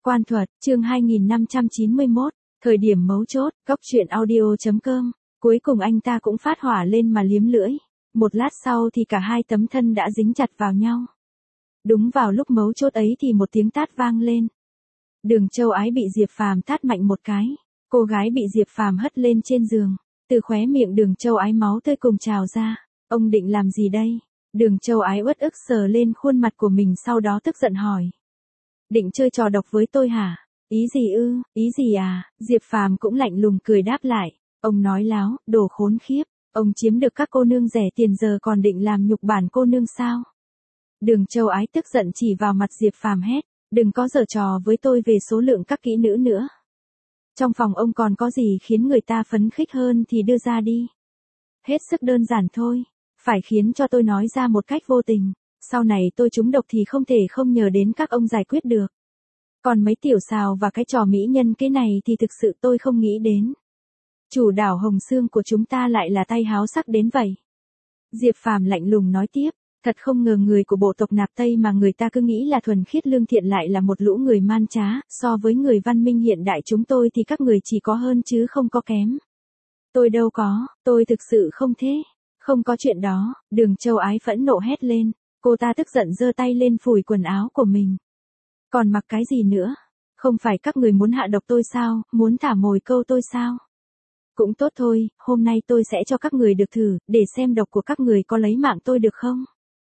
Quan thuật, chương 2591, thời điểm mấu chốt, góc truyện audio.com, cuối cùng anh ta cũng phát hỏa lên mà liếm lưỡi. Một lát sau thì cả hai tấm thân đã dính chặt vào nhau. Đúng vào lúc mấu chốt ấy thì một tiếng tát vang lên. Đường Châu Ái bị Diệp Phàm tát mạnh một cái. Cô gái bị Diệp Phàm hất lên trên giường. Từ khóe miệng Đường Châu Ái máu tươi cùng trào ra. Ông định làm gì đây? Đường Châu Ái uất ức sờ lên khuôn mặt của mình, sau đó tức giận hỏi. Định chơi trò độc với tôi hả? Ý gì ư, ý gì à? Diệp Phàm cũng lạnh lùng cười đáp lại. Ông nói láo, đồ khốn khiếp. Ông chiếm được các cô nương rẻ tiền giờ còn định làm nhục bản cô nương sao? Đường Châu Ái tức giận chỉ vào mặt Diệp Phàm hét. Đừng có giở trò với tôi về số lượng các kỹ nữ nữa. Trong phòng ông còn có gì khiến người ta phấn khích hơn thì đưa ra đi. Hết sức đơn giản thôi. Phải khiến cho tôi nói ra một cách vô tình. Sau này tôi trúng độc thì không thể không nhờ đến các ông giải quyết được. Còn mấy tiểu xào và cái trò mỹ nhân cái này thì thực sự tôi không nghĩ đến. Chủ đảo Hồng Sương của chúng ta lại là tay háo sắc đến vậy. Diệp Phàm lạnh lùng nói tiếp. Thật không ngờ người của bộ tộc Nạp Tây mà người ta cứ nghĩ là thuần khiết lương thiện lại là một lũ người man trá. So với người văn minh hiện đại chúng tôi thì các người chỉ có hơn chứ không có kém. Tôi đâu có, tôi thực sự không thế. Không có chuyện đó. Đường Châu Ái phẫn nộ hét lên. Cô ta tức giận giơ tay lên phủi quần áo của mình. Còn mặc cái gì nữa? Không phải các người muốn hạ độc tôi sao, muốn thả mồi câu tôi sao? Cũng tốt thôi, hôm nay tôi sẽ cho các người được thử, để xem độc của các người có lấy mạng tôi được không?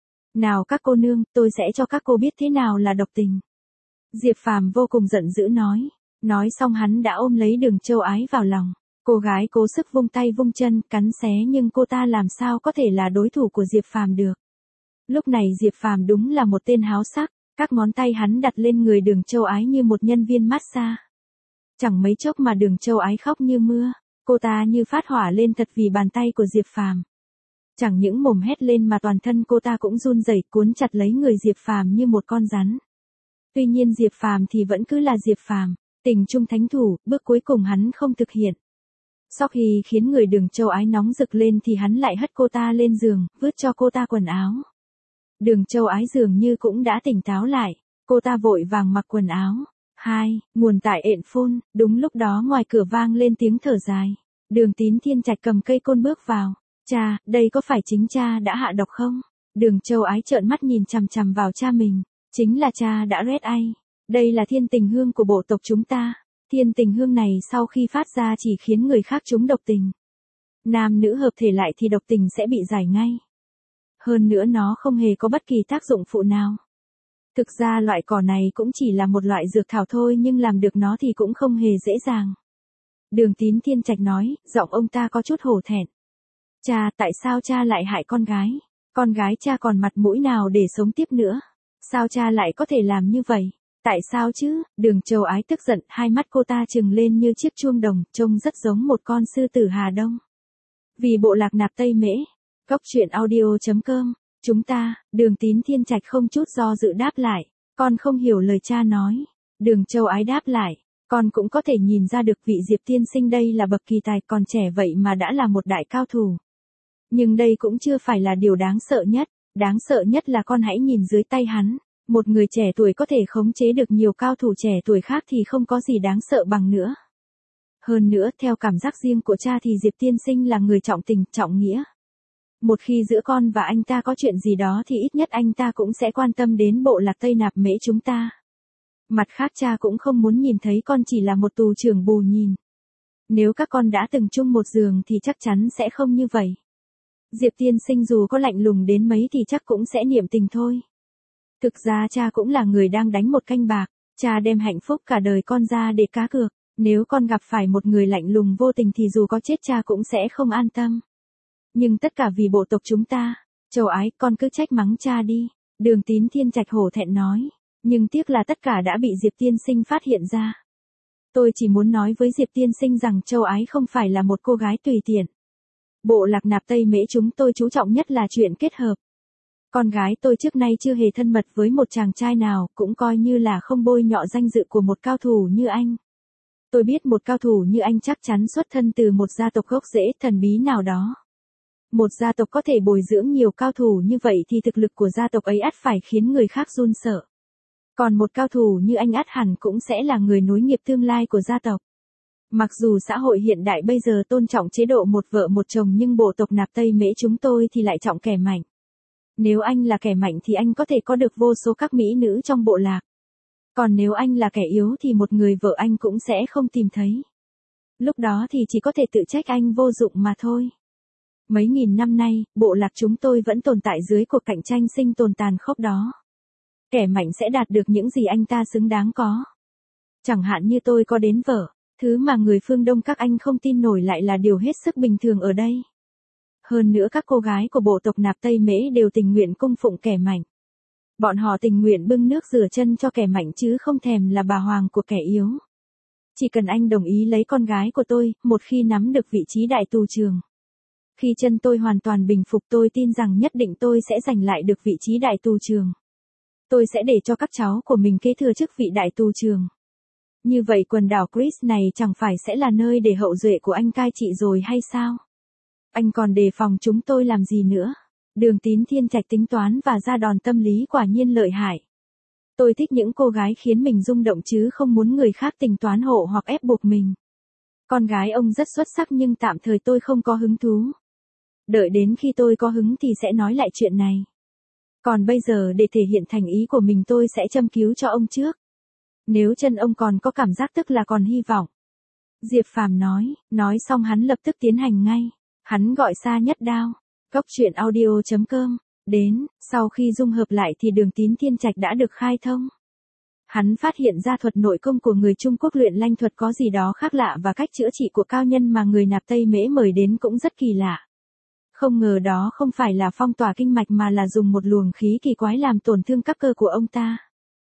Nào các cô nương, tôi sẽ cho các cô biết thế nào là độc tình. Diệp Phàm vô cùng giận dữ nói. Nói xong hắn đã ôm lấy Đường Châu Ái vào lòng. Cô gái cố sức vung tay vung chân, cắn xé nhưng cô ta làm sao có thể là đối thủ của Diệp Phàm được. Lúc này Diệp Phàm đúng là một tên háo sắc, các ngón tay hắn đặt lên người Đường Châu Ái như một nhân viên massage. Chẳng mấy chốc mà Đường Châu Ái khóc như mưa, cô ta như phát hỏa lên thật vì bàn tay của Diệp Phàm. Chẳng những mồm hét lên mà toàn thân cô ta cũng run rẩy cuốn chặt lấy người Diệp Phàm như một con rắn. Tuy nhiên Diệp Phàm thì vẫn cứ là Diệp Phàm, tình trung thánh thủ, bước cuối cùng hắn không thực hiện. Sau khi khiến người Đường Châu Ái nóng rực lên thì hắn lại hất cô ta lên giường, vứt cho cô ta quần áo. Đường Châu Ái dường như cũng đã tỉnh táo lại, cô ta vội vàng mặc quần áo. Nguồn tại ện phun, đúng lúc đó ngoài cửa vang lên tiếng thở dài. Đường Tín Thiên Trạch cầm cây côn bước vào. Cha, đây có phải chính cha đã hạ độc không? Đường Châu Ái trợn mắt nhìn chằm chằm vào cha mình. Chính là cha đã red ai. Đây là thiên tình hương của bộ tộc chúng ta. Thiên tình hương này sau khi phát ra chỉ khiến người khác trúng độc tình. Nam nữ hợp thể lại thì độc tình sẽ bị giải ngay. Hơn nữa nó không hề có bất kỳ tác dụng phụ nào. Thực ra loại cỏ này cũng chỉ là một loại dược thảo thôi nhưng làm được nó thì cũng không hề dễ dàng. Đường Tín Thiên Trạch nói, giọng ông ta có chút hổ thẹn. Cha, tại sao cha lại hại con gái? Con gái cha còn mặt mũi nào để sống tiếp nữa? Sao cha lại có thể làm như vậy? Tại sao chứ? Đường Châu Ái tức giận, hai mắt cô ta trừng lên như chiếc chuông đồng, trông rất giống một con sư tử Hà Đông. Vì bộ lạc Nạp Tây Mễ. Góc truyện audio.com, chúng ta, Đường Tín Thiên Trạch không chút do dự đáp lại. Con không hiểu lời cha nói. Đường Châu Ái đáp lại. Con cũng có thể nhìn ra được vị Diệp tiên sinh đây là bậc kỳ tài, còn trẻ vậy mà đã là một đại cao thủ. Nhưng đây cũng chưa phải là điều đáng sợ nhất. Đáng sợ nhất là con hãy nhìn dưới tay hắn. Một người trẻ tuổi có thể khống chế được nhiều cao thủ trẻ tuổi khác thì không có gì đáng sợ bằng nữa. Hơn nữa, theo cảm giác riêng của cha thì Diệp tiên sinh là người trọng tình, trọng nghĩa. Một khi giữa con và anh ta có chuyện gì đó thì ít nhất anh ta cũng sẽ quan tâm đến bộ lạc Tây Nạp Mễ chúng ta. Mặt khác cha cũng không muốn nhìn thấy con chỉ là một tù trưởng bù nhìn. Nếu các con đã từng chung một giường thì chắc chắn sẽ không như vậy. Diệp tiên sinh dù có lạnh lùng đến mấy thì chắc cũng sẽ niệm tình thôi. Thực ra cha cũng là người đang đánh một canh bạc, cha đem hạnh phúc cả đời con ra để cá cược. Nếu con gặp phải một người lạnh lùng vô tình thì dù có chết cha cũng sẽ không an tâm. Nhưng tất cả vì bộ tộc chúng ta. Châu Ái, con cứ trách mắng cha đi. Đường Tín Thiên Trạch hổ thẹn nói. Nhưng tiếc là tất cả đã bị Diệp tiên sinh phát hiện ra. Tôi chỉ muốn nói với Diệp tiên sinh rằng Châu Ái không phải là một cô gái tùy tiện. Bộ lạc Nạp Tây Mễ chúng tôi chú trọng nhất là chuyện kết hợp. Con gái tôi trước nay chưa hề thân mật với một chàng trai nào, cũng coi như là không bôi nhọ danh dự của một cao thủ như anh. Tôi biết một cao thủ như anh chắc chắn xuất thân từ một gia tộc gốc rễ thần bí nào đó. Một gia tộc có thể bồi dưỡng nhiều cao thủ như vậy thì thực lực của gia tộc ấy ắt phải khiến người khác run sợ. Còn một cao thủ như anh ắt hẳn cũng sẽ là người nối nghiệp tương lai của gia tộc. Mặc dù xã hội hiện đại bây giờ tôn trọng chế độ một vợ một chồng nhưng bộ tộc Nạp Tây Mễ chúng tôi thì lại trọng kẻ mạnh. Nếu anh là kẻ mạnh thì anh có thể có được vô số các mỹ nữ trong bộ lạc. Còn nếu anh là kẻ yếu thì một người vợ anh cũng sẽ không tìm thấy. Lúc đó thì chỉ có thể tự trách anh vô dụng mà thôi. Mấy nghìn năm nay, bộ lạc chúng tôi vẫn tồn tại dưới cuộc cạnh tranh sinh tồn tàn khốc đó. Kẻ mạnh sẽ đạt được những gì anh ta xứng đáng có. Chẳng hạn như tôi có đến vợ, thứ mà người phương Đông các anh không tin nổi lại là điều hết sức bình thường ở đây. Hơn nữa các cô gái của bộ tộc Nạp Tây Mễ đều tình nguyện cung phụng kẻ mạnh. Bọn họ tình nguyện bưng nước rửa chân cho kẻ mạnh chứ không thèm là bà hoàng của kẻ yếu. Chỉ cần anh đồng ý lấy con gái của tôi, một khi nắm được vị trí đại tù trưởng. Khi chân tôi hoàn toàn bình phục tôi tin rằng nhất định tôi sẽ giành lại được vị trí đại tù trưởng. Tôi sẽ để cho các cháu của mình kế thừa chức vị đại tù trưởng. Như vậy quần đảo Chris này chẳng phải sẽ là nơi để hậu duệ của anh cai trị rồi hay sao? Anh còn đề phòng chúng tôi làm gì nữa? Đường Tín Thiên Trạch tính toán và ra đòn tâm lý quả nhiên lợi hại. Tôi thích những cô gái khiến mình rung động chứ không muốn người khác tính toán hộ hoặc ép buộc mình. Con gái ông rất xuất sắc nhưng tạm thời tôi không có hứng thú. Đợi đến khi tôi có hứng thì sẽ nói lại chuyện này. Còn bây giờ để thể hiện thành ý của mình tôi sẽ châm cứu cho ông trước. Nếu chân ông còn có cảm giác tức là còn hy vọng. Diệp Phàm nói xong hắn lập tức tiến hành ngay. Hắn gọi Sa Nhất Đao. Cốc truyện audio.com. Đến, sau khi dung hợp lại thì đường Tín Thiên Trạch đã được khai thông. Hắn phát hiện ra thuật nội công của người Trung Quốc luyện lanh thuật có gì đó khác lạ và cách chữa trị của cao nhân mà người Nạp Tây Mễ mời đến cũng rất kỳ lạ. Không ngờ đó không phải là phong tỏa kinh mạch mà là dùng một luồng khí kỳ quái làm tổn thương các cơ của ông ta.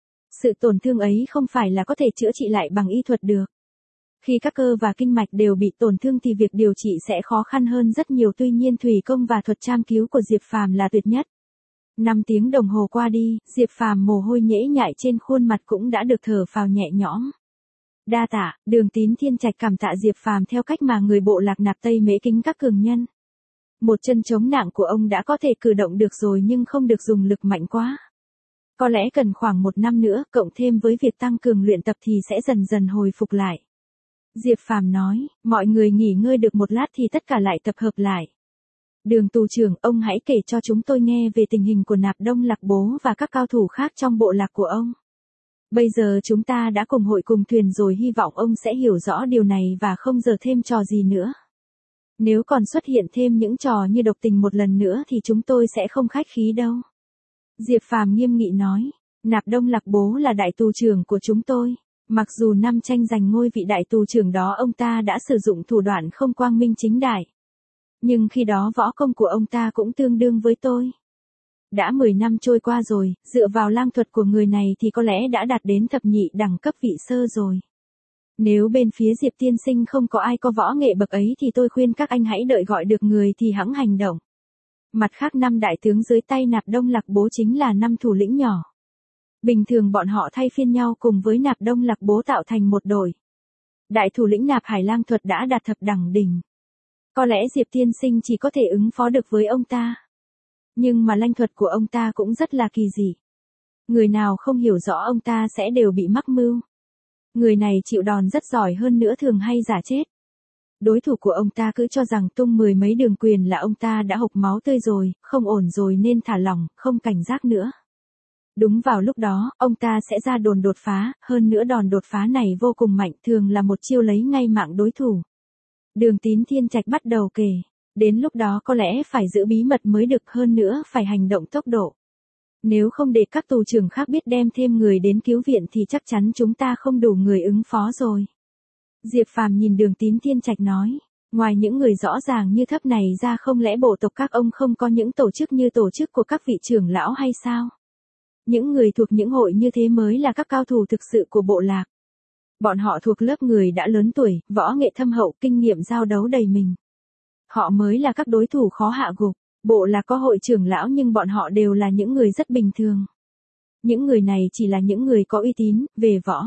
Sự tổn thương ấy không phải là có thể chữa trị lại bằng y thuật được. Khi các cơ và kinh mạch đều bị tổn thương thì việc điều trị sẽ khó khăn hơn rất nhiều, tuy nhiên thủy công và thuật châm cứu của Diệp Phàm là tuyệt nhất. 5 tiếng đồng hồ qua đi, Diệp Phàm mồ hôi nhễ nhại trên khuôn mặt cũng đã được thở phào nhẹ nhõm. Đa tạ, đường Tín Thiên Trạch cảm tạ Diệp Phàm theo cách mà người bộ lạc Nạp Tây Mễ kính các cường nhân. Một chân chống nặng của ông đã có thể cử động được rồi nhưng không được dùng lực mạnh quá. Có lẽ cần khoảng 1 năm nữa, cộng thêm với việc tăng cường luyện tập thì sẽ dần dần hồi phục lại. Diệp Phàm nói, mọi người nghỉ ngơi được một lát thì tất cả lại tập hợp lại. Đường tù trưởng, ông hãy kể cho chúng tôi nghe về tình hình của Nạp Đông Lạc Bố và các cao thủ khác trong bộ lạc của ông. Bây giờ chúng ta đã cùng hội cùng thuyền rồi, hy vọng ông sẽ hiểu rõ điều này và không giở thêm trò gì nữa. Nếu còn xuất hiện thêm những trò như độc tình một lần nữa thì chúng tôi sẽ không khách khí đâu. Diệp Phàm nghiêm nghị nói, Nạp Đông Lạc Bố là đại tù trưởng của chúng tôi. Mặc dù năm tranh giành ngôi vị đại tù trưởng đó ông ta đã sử dụng thủ đoạn không quang minh chính đại. Nhưng khi đó võ công của ông ta cũng tương đương với tôi. Đã 10 năm trôi qua rồi, dựa vào lang thuật của người này thì có lẽ đã đạt đến thập nhị đẳng cấp vị sơ rồi. Nếu bên phía Diệp tiên sinh không có ai có võ nghệ bậc ấy thì tôi khuyên các anh hãy đợi gọi được người thì hẵng hành động. Mặt khác 5 đại tướng dưới tay Nạp Đông Lạc Bố chính là 5 thủ lĩnh nhỏ. Bình thường bọn họ thay phiên nhau cùng với Nạp Đông Lạc Bố tạo thành một đội. Đại thủ lĩnh Nạp Hải lang thuật đã đạt thập đẳng đỉnh. Có lẽ Diệp tiên sinh chỉ có thể ứng phó được với ông ta. Nhưng mà lanh thuật của ông ta cũng rất là kỳ dị. Người nào không hiểu rõ ông ta sẽ đều bị mắc mưu. Người này chịu đòn rất giỏi, hơn nữa thường hay giả chết. Đối thủ của ông ta cứ cho rằng tung 10 mấy đường quyền là ông ta đã hộc máu tươi rồi, không ổn rồi nên thả lỏng, không cảnh giác nữa. Đúng vào lúc đó, ông ta sẽ ra đòn đột phá, hơn nữa đòn đột phá này vô cùng mạnh, thường là một chiêu lấy ngay mạng đối thủ. Đường Tín Thiên Trạch bắt đầu kể, đến lúc đó có lẽ phải giữ bí mật mới được, hơn nữa phải hành động tốc độ. Nếu không để các tù trưởng khác biết đem thêm người đến cứu viện thì chắc chắn chúng ta không đủ người ứng phó rồi. Diệp Phàm nhìn Đường Tín Thiên Trạch nói, ngoài những người rõ ràng như thấp này ra không lẽ bộ tộc các ông không có những tổ chức như tổ chức của các vị trưởng lão hay sao? Những người thuộc những hội như thế mới là các cao thủ thực sự của bộ lạc. Bọn họ thuộc lớp người đã lớn tuổi, võ nghệ thâm hậu, kinh nghiệm giao đấu đầy mình. Họ mới là các đối thủ khó hạ gục. Bộ lạc có hội trưởng lão nhưng bọn họ đều là những người rất bình thường. Những người này chỉ là những người có uy tín, về võ.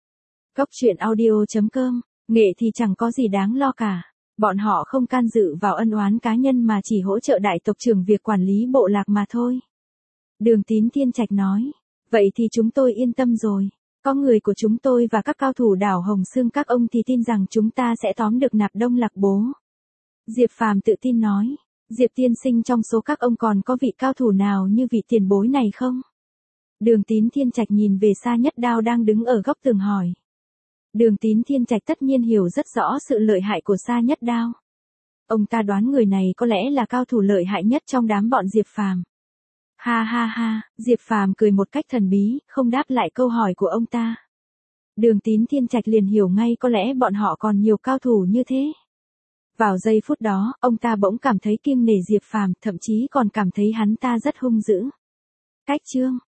Cốc truyện audio.com, nghệ thì chẳng có gì đáng lo cả. Bọn họ không can dự vào ân oán cá nhân mà chỉ hỗ trợ đại tộc trưởng việc quản lý bộ lạc mà thôi. Đường Tín Thiên Trạch nói. Vậy thì chúng tôi yên tâm rồi. Có người của chúng tôi và các cao thủ đảo Hồng Xương các ông thì tin rằng chúng ta sẽ tóm được Nạp Đông Lạc Bố. Diệp Phàm tự tin nói. Diệp tiên sinh, trong số các ông còn có vị cao thủ nào như vị tiền bối này không? Đường Tín Thiên Trạch nhìn về Sa Nhất Đao đang đứng ở góc tường hỏi. Đường Tín Thiên Trạch tất nhiên hiểu rất rõ sự lợi hại của Sa Nhất Đao. Ông ta đoán người này có lẽ là cao thủ lợi hại nhất trong đám bọn Diệp Phàm. Ha ha ha, Diệp Phàm cười một cách thần bí, không đáp lại câu hỏi của ông ta. Đường Tín Thiên Trạch liền hiểu ngay có lẽ bọn họ còn nhiều cao thủ như thế. Vào giây phút đó, ông ta bỗng cảm thấy kiêng nể Diệp Phàm, thậm chí còn cảm thấy hắn ta rất hung dữ. Cách chương